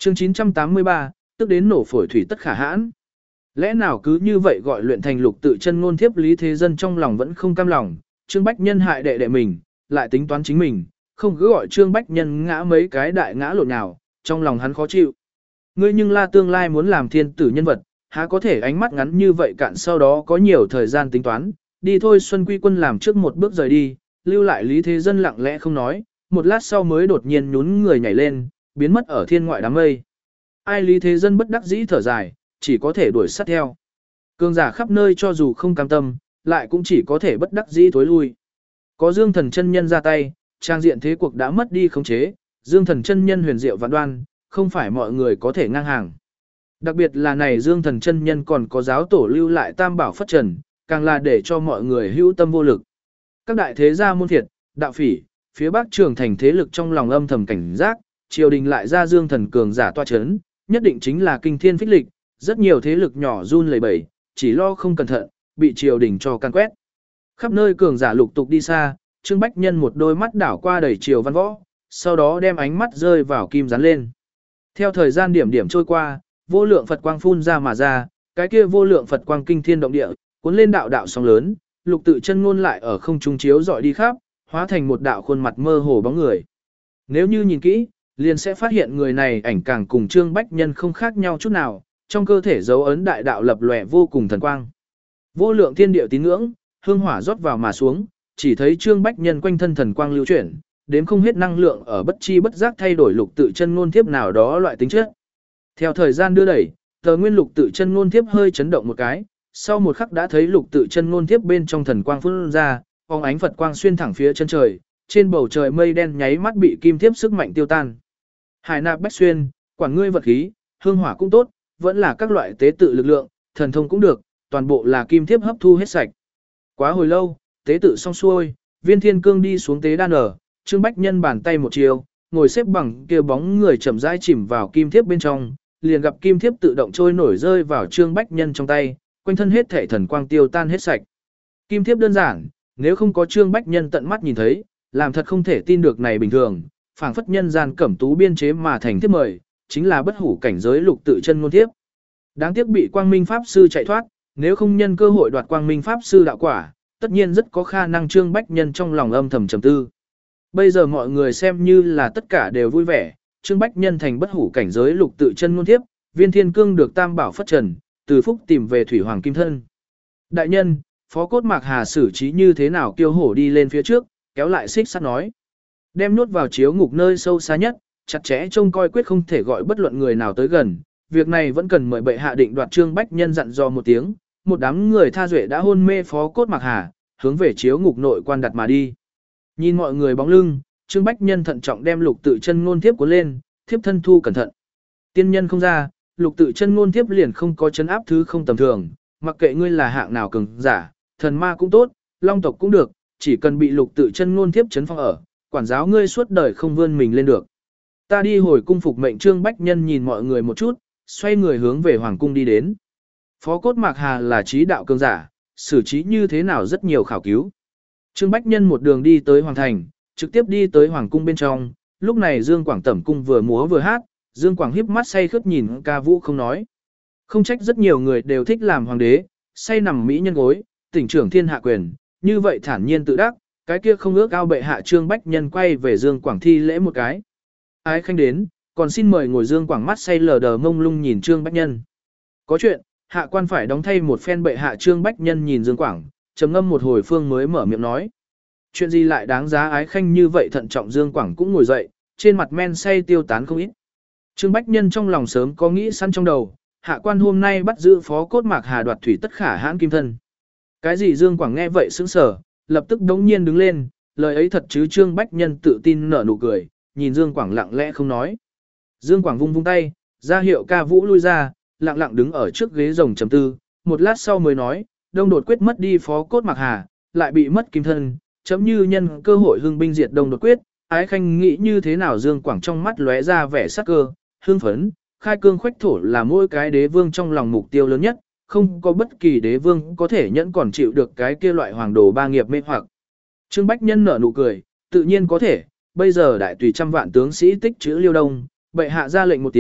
Chương 983, tức đến nổ phổi thủy tất khả hãn. Lẽ nào cứ như vậy gọi luyện thành lục tự chân ngôn thiếp Lý Thế Dân trong lòng vẫn không cam lòng, Trương Bách Nhân hại đệ đệ mình, lại tính toán chính mình, không cứ gọi Trương Bách Nhân ngã mấy cái đại ngã lộn nào, trong lòng hắn khó chịu. Ngươi nhưng là tương lai muốn làm thiên tử nhân vật, há có thể ánh mắt ngắn như vậy cạn sau đó có nhiều thời gian tính toán, đi thôi Xuân Quy Quân làm trước một bước rời đi, lưu lại Lý Thế Dân lặng lẽ không nói, một lát sau mới đột nhiên nhún người nhảy lên, biến mất ở thiên ngoại đám mây. Ai Lý Thế Dân bất đắc dĩ thở dài, chỉ có thể đuổi sát theo. Cường giả khắp nơi cho dù không cam tâm, lại cũng chỉ có thể bất đắc dĩ thối lui. Có Dương Thần chân nhân ra tay, trang diện thế cuộc đã mất đi khống chế, Dương Thần chân nhân huyền diệu vạn đoan, không phải mọi người có thể ngang hàng. Đặc biệt là này Dương Thần chân nhân còn có giáo tổ lưu lại tam bảo phất trần, càng là để cho mọi người hữu tâm vô lực. Các đại thế gia môn thiệt, đạo phỉ, phía bắc trường thành thế lực trong lòng âm thầm cảnh giác, triều đình lại ra Dương Thần cường giả toa chấn, nhất định chính là kinh thiên phích lịch, rất nhiều thế lực nhỏ run lẩy bẩy, chỉ lo không cẩn thận, bị triều đình cho can quét. Khắp nơi cường giả lục tục đi xa, Trương Bách Nhân một đôi mắt đảo qua đầy triều văn võ, sau đó đem ánh mắt rơi vào kim rắn lên. Theo thời gian điểm điểm trôi qua, vô lượng Phật quang phun ra mà ra, cái kia vô lượng Phật quang kinh thiên động địa, cuốn lên đạo đạo sóng lớn, lục tự chân ngôn lại ở không trung chiếu dọi đi khắp, hóa thành một đạo khuôn mặt mơ hồ bóng người. Nếu như nhìn kỹ, liền sẽ phát hiện người này ảnh càng cùng Trương Bách Nhân không khác nhau chút nào, trong cơ thể dấu ấn đại đạo lập lòe vô cùng thần quang. Vô lượng thiên địa tín ngưỡng, hương hỏa rót vào mà xuống, chỉ thấy Trương Bách Nhân quanh thân thần quang lưu chuyển, đếm không hết năng lượng ở bất chi bất giác thay đổi lục tự chân ngôn thiếp nào đó loại tính chất. Theo thời gian đưa đẩy, tờ nguyên lục tự chân ngôn thiếp hơi chấn động một cái, sau một khắc đã thấy lục tự chân ngôn thiếp bên trong thần quang phun ra, phóng ánh Phật quang xuyên thẳng phía chân trời, trên bầu trời mây đen nháy mắt bị kim thiếp sức mạnh tiêu tan. Hải nạp bách xuyên, quản ngươi vật khí, hương hỏa cũng tốt, vẫn là các loại tế tự lực lượng, thần thông cũng được, toàn bộ là kim thiếp hấp thu hết sạch. Quá hồi lâu, tế tự xong xuôi, Viên Thiên Cương đi xuống tế đan ở, Trương Bách Nhân bàn tay một chiều, ngồi xếp bằng kia bóng người chậm rãi chìm vào kim thiếp bên trong, liền gặp kim thiếp tự động trôi nổi rơi vào Trương Bách Nhân trong tay, quanh thân hết thể thần quang tiêu tan hết sạch. Kim thiếp đơn giản, nếu không có Trương Bách Nhân tận mắt nhìn thấy, làm thật không thể tin được này bình thường, phảng phất nhân gian cẩm tú biên chế mà thành thiếp mời, chính là bất hủ cảnh giới lục tự chân ngôn thiếp. Đáng tiếc bị Quang Minh Pháp Sư chạy thoát, nếu không nhân cơ hội đoạt Quang Minh Pháp Sư đạo quả, tất nhiên rất có khả năng Trương Bách Nhân trong lòng âm thầm trầm tư. Bây giờ mọi người xem như là tất cả đều vui vẻ, Trương Bách Nhân thành bất hủ cảnh giới lục tự chân ngôn thiếp, Viên Thiên Cương được tam bảo phất trần, từ phúc tìm về thủy hoàng kim thân. Đại nhân, phó cốt Mạc Hà xử trí như thế nào kiêu hổ đi lên phía trước, kéo lại xích sắt nói. Đem nuốt vào chiếu ngục nơi sâu xa nhất, chặt chẽ trông coi quyết không thể gọi bất luận người nào tới gần. Việc này vẫn cần mời bệ hạ định đoạt. Trương Bách Nhân dặn dò một tiếng, một đám người tha duệ đã hôn mê phó cốt Mạc Hà, hướng về chiếu ngục nội quan đặt mà đi. Nhìn mọi người bóng lưng, Trương Bách Nhân thận trọng đem lục tự chân ngôn thiếp cuốn lên, thiếp thân thu cẩn thận. Tiên nhân không ra, lục tự chân ngôn thiếp liền không có chấn áp thứ không tầm thường, mặc kệ ngươi là hạng nào cường giả, thần ma cũng tốt, long tộc cũng được, chỉ cần bị lục tự chân ngôn thiếp chấn phong ở, quản giáo ngươi suốt đời không vươn mình lên được. Ta đi hồi cung phục mệnh. Trương Bách Nhân nhìn mọi người một chút, xoay người hướng về hoàng cung đi đến. Phó cốt Mạc Hà là trí đạo cường giả, xử trí như thế nào rất nhiều khảo cứu. Trương Bách Nhân một đường đi tới hoàng thành, trực tiếp đi tới hoàng cung bên trong, lúc này Dương Quảng tẩm cung vừa múa vừa hát, Dương Quảng híp mắt say khướt nhìn ca vũ không nói. Không trách rất nhiều người đều thích làm hoàng đế, say nằm mỹ nhân gối, tỉnh trưởng thiên hạ quyền, như vậy thản nhiên tự đắc, cái kia không ước ao bệ hạ. Trương Bách Nhân quay về Dương Quảng thi lễ một cái. Ái khanh đến, còn xin mời ngồi. Dương Quảng mắt say lờ đờ mông lung nhìn Trương Bách Nhân. Có chuyện, hạ quan phải đóng thay một phen bệ hạ. Trương Bách Nhân nhìn Dương Quảng, trầm ngâm một hồi phương mới mở miệng nói. Chuyện gì lại đáng giá ái khanh như vậy thận trọng. Dương Quảng cũng ngồi dậy, trên mặt men say tiêu tán không ít. Trương Bách Nhân trong lòng sớm có nghĩ sẵn trong đầu, hạ quan hôm nay bắt giữ phó cốt Mạc Hà đoạt thủy tất khả hãn kim thân. Cái gì? Dương Quảng nghe vậy sững sờ, lập tức đống nhiên đứng lên, lời ấy thật chứ? Trương Bách Nhân tự tin nở nụ cười, nhìn Dương Quảng lặng lẽ không nói. Dương Quảng vung vung tay, ra hiệu ca vũ lui ra, lặng lặng đứng ở trước ghế rồng trầm tư, một lát sau mới nói, Đông Đột Quyết mất đi phó cốt Mạc Hà, lại bị mất kim thân, chấm như nhân cơ hội hưng binh diệt Đông Đột Quyết, ái khanh nghĩ như thế nào? Dương Quảng trong mắt lóe ra vẻ sắc cơ, hưng phấn, khai cương khoách thổ là mỗi cái đế vương trong lòng mục tiêu lớn nhất, không có bất kỳ đế vương có thể nhẫn còn chịu được cái kia loại hoàng đồ ba nghiệp mê hoặc. Trương Bách Nhân nở nụ cười, tự nhiên có thể, bây giờ đại tùy trăm vạn tướng sĩ tích trữ Liêu Đông, bệ hạ ra lệnh một tiếng,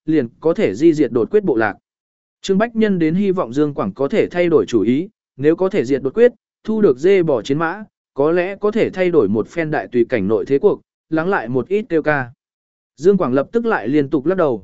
liền có thể di diệt đột quyết bộ lạc. Trương Bách Nhân đến hy vọng Dương Quảng có thể thay đổi chủ ý, nếu có thể diệt đột quyết, thu được dê bò chiến mã, có lẽ có thể thay đổi một phen đại tùy cảnh nội thế cuộc, lắng lại một ít tiêu ca. Dương Quảng lập tức lại liên tục lắc đầu,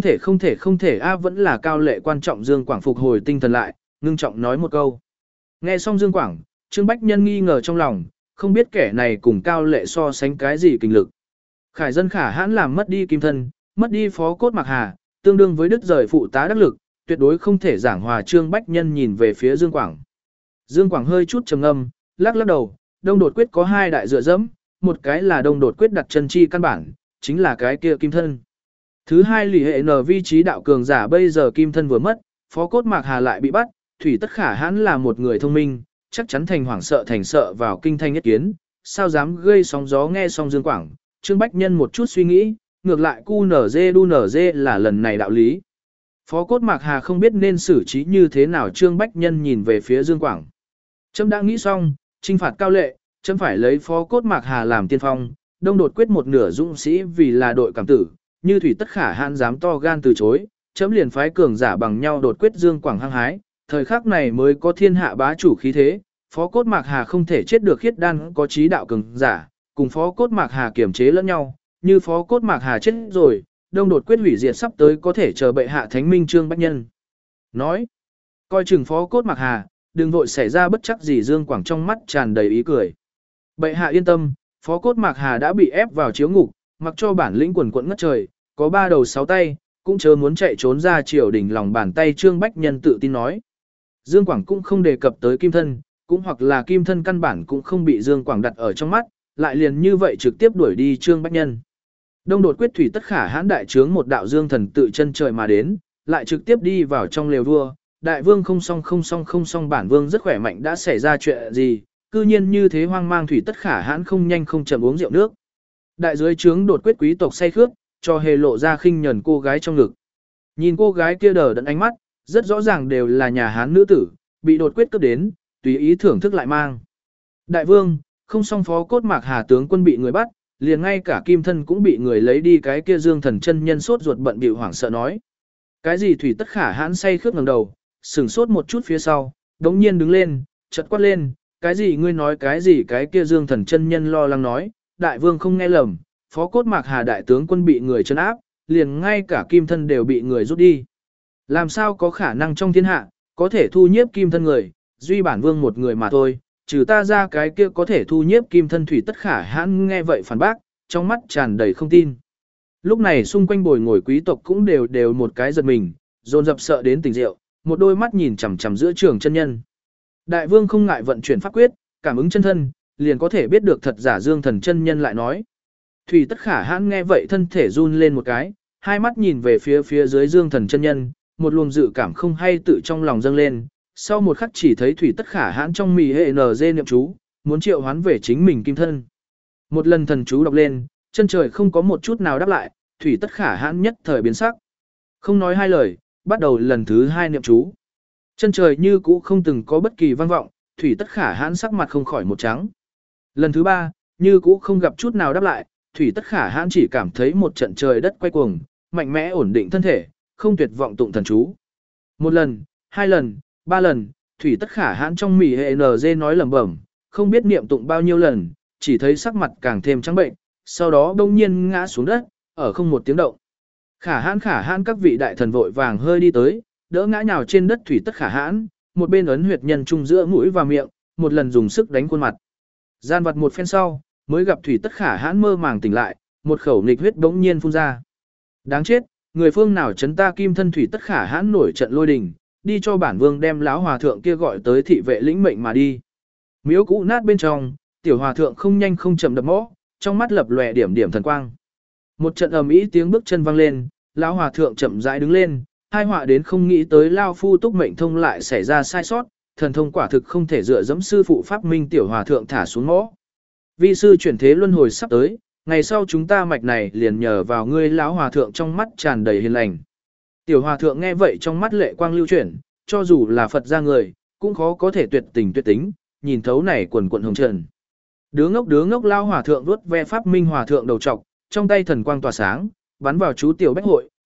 không thể vẫn là Cao Lệ quan trọng. Dương Quảng phục hồi tinh thần lại, ngưng trọng nói một câu. Nghe xong Dương Quảng, Trương Bách Nhân nghi ngờ trong lòng, không biết kẻ này cùng Cao Lệ so sánh cái gì kinh lực. Khải dân khả hãn làm mất đi kim thân, mất đi phó cốt Mạc Hà, tương đương với đứt rời phụ tá đắc lực, tuyệt đối không thể giảng hòa. Trương Bách Nhân nhìn về phía Dương Quảng. Dương Quảng hơi chút trầm ngâm, lắc đầu, Đông Đột Quyết có hai đại dựa dẫm, một cái là Đông Đột Quyết đặt chân chi căn bản, chính là cái kia kim thân. Thứ hai lì hệ nở vị trí đạo cường giả bây giờ kim thân vừa mất, phó cốt Mạc Hà lại bị bắt, Thủy Tất Khả hãn là một người thông minh, chắc chắn thành hoảng sợ thành sợ vào kinh thanh nhất kiến, sao dám gây sóng gió. Nghe xong Dương Quảng, Trương Bách Nhân một chút suy nghĩ, ngược lại cu nở dê đu nở dê là lần này đạo lý. Phó cốt Mạc Hà không biết nên xử trí như thế nào. Trương Bách Nhân nhìn về phía Dương Quảng. Trâm đã nghĩ xong, trinh phạt Cao Lệ, Trâm phải lấy phó cốt Mạc Hà làm tiên phong, Đông Đột Quyết một nửa dũng sĩ vì là đội cảm tử, như Thủy Tất Khả hãn dám to gan từ chối, Trâm liền phái cường giả bằng nhau đột quyết. Dương Quảng hăng hái, thời khắc này mới có thiên hạ bá chủ khí thế, phó cốt Mạc Hà không thể chết được. Khiết đan có trí đạo cường giả, cùng phó cốt Mạc Hà kiểm chế lẫn nhau, như phó cốt Mạc Hà chết rồi, Đông Đột Quyết hủy diệt sắp tới, có thể chờ bệ hạ thánh minh. Trương Bách Nhân nói, coi chừng phó cốt Mạc Hà, đừng vội xảy ra bất chắc gì. Dương Quảng trong mắt tràn đầy ý cười. Bệ hạ yên tâm, phó cốt Mạc Hà đã bị ép vào chiếu ngục, mặc cho bản lĩnh quần quận ngất trời, có 3 đầu 6 tay, cũng chớ muốn chạy trốn ra triều đình lòng bàn tay. Trương Bách Nhân tự tin nói. Dương Quảng cũng không đề cập tới kim thân, cũng hoặc là kim thân căn bản cũng không bị Dương Quảng đặt ở trong mắt, lại liền như vậy trực tiếp đuổi đi Trương Bách Nhân. Đông Đột Quyết Thủy Tất Khả hãn đại trướng một đạo dương thần tự chân trời mà đến, lại trực tiếp đi vào trong lều vua. Đại vương không xong, bản vương rất khỏe mạnh, đã xảy ra chuyện gì, cư nhiên như thế hoang mang. Thủy Tất Khả hãn không nhanh không chậm uống rượu nước. Đại dưới trướng Đột Quyết quý tộc say khướt, cho hề lộ ra khinh nhẫn cô gái trong ngực. Nhìn cô gái kia đờ đẫn ánh mắt, rất rõ ràng đều là nhà Hán nữ tử, bị Đột Quyết cướp đến, tùy ý thưởng thức lại mang. Đại vương, không xong, phó cốt Mạc Hà tướng quân bị người bắt, liền ngay cả kim thân cũng bị người lấy đi. Cái kia Dương Thần chân nhân sốt ruột bận bịu hoảng sợ nói. Cái gì? Thủy Tất Khả hãn say khướt ngẩng đầu, sửng sốt một chút phía sau, đống nhiên đứng lên, chợt quát lên, cái gì? Ngươi nói cái gì? Cái kia Dương Thần chân nhân lo lắng nói, đại vương không nghe lầm, phó cốt Mạc Hà đại tướng quân bị người trấn áp, liền ngay cả kim thân đều bị người rút đi. Làm sao có khả năng trong thiên hạ, có thể thu nhiếp kim thân người, duy bản vương một người mà thôi, trừ ta ra cái kia có thể thu nhiếp kim thân. Thủy Tất Khả hãn nghe vậy phản bác, trong mắt tràn đầy không tin. Lúc này xung quanh bồi ngồi quý tộc cũng đều một cái giật mình, dồn dập sợ đến tỉnh rượu, một đôi mắt nhìn chằm chằm giữa trường chân nhân. Đại vương không ngại vận chuyển pháp quyết, cảm ứng chân thân, liền có thể biết được thật giả. Dương Thần chân nhân lại nói. Thủy Tất Khả hãn nghe vậy thân thể run lên một cái, hai mắt nhìn về phía dưới Dương Thần chân nhân, một luồng dự cảm không hay tự trong lòng dâng lên. Sau một khắc chỉ thấy Thủy Tất Khả hãn trong mì hệ NG niệm chú, muốn triệu hoán về chính mình kim thân. Một lần thần chú đọc lên, chân trời không có một chút nào đáp lại, Thủy Tất Khả hãn nhất thời biến sắc. Không nói hai lời, bắt đầu lần thứ 2 niệm chú. Chân trời như cũ không từng có bất kỳ vang vọng, Thủy Tất Khả hãn sắc mặt không khỏi một trắng. Lần thứ 3, như cũ không gặp chút nào đáp lại, Thủy Tất Khả hãn chỉ cảm thấy một trận trời đất quay cuồng, mạnh mẽ ổn định thân thể, không tuyệt vọng tụng thần chú. 1 lần, 2 lần, 3 lần, Thủy Tất Khả hãn trong mỉ hệ NG nói lẩm bẩm, không biết niệm tụng bao nhiêu lần, chỉ thấy sắc mặt càng thêm trắng bệnh, sau đó bỗng nhiên ngã xuống đất, ở không một tiếng động. Khả hãn các vị đại thần vội vàng hơi đi tới, đỡ ngã nhào trên đất Thủy Tất Khả hãn, một bên ấn huyệt nhân trung giữa mũi và miệng, một lần dùng sức đánh khuôn mặt. Gian vật một phen sau, mới gặp Thủy Tất Khả hãn mơ màng tỉnh lại, một khẩu nghịch huyết bỗng nhiên phun ra. Đáng chết, người phương nào chấn ta kim thân? Thủy Tất Khả hãn nổi trận lôi đình, đi cho bản vương đem lão hòa thượng kia gọi tới thị vệ lĩnh mệnh mà đi. Miếu cũ nát bên trong, tiểu hòa thượng không nhanh không chậm đập mõ, trong mắt lập lòe điểm điểm thần quang. Một trận ầm ĩ tiếng bước chân vang lên, lão hòa thượng chậm rãi đứng lên, hai họa đến không nghĩ tới lao phu túc mệnh thông lại xảy ra sai sót, thần thông quả thực không thể dựa dẫm sư phụ pháp minh. Tiểu hòa thượng thả xuống mõ. Vi sư chuyển thế luân hồi sắp tới, ngày sau chúng ta mạch này liền nhờ vào ngươi. Lão hòa thượng trong mắt tràn đầy hiền lành. Tiểu hòa thượng nghe vậy trong mắt lệ quang lưu chuyển, cho dù là Phật gia người, cũng khó có thể tuyệt tình tuyệt tính, nhìn thấu này quần quần hồng trần. Đứa ngốc lao hòa thượng vuốt ve pháp minh hòa thượng đầu trọc, trong tay thần quang tỏa sáng, bắn vào chú tiểu bách hội,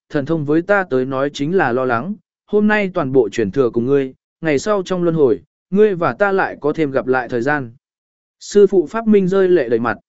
thần thông với ta tới nói chính là lo lắng, hôm nay toàn bộ chuyển thừa cùng ngươi, ngày sau trong luân hồi, ngươi và ta lại có thêm gặp lại thời gian. Sư phụ Pháp Minh rơi lệ đầy mặt.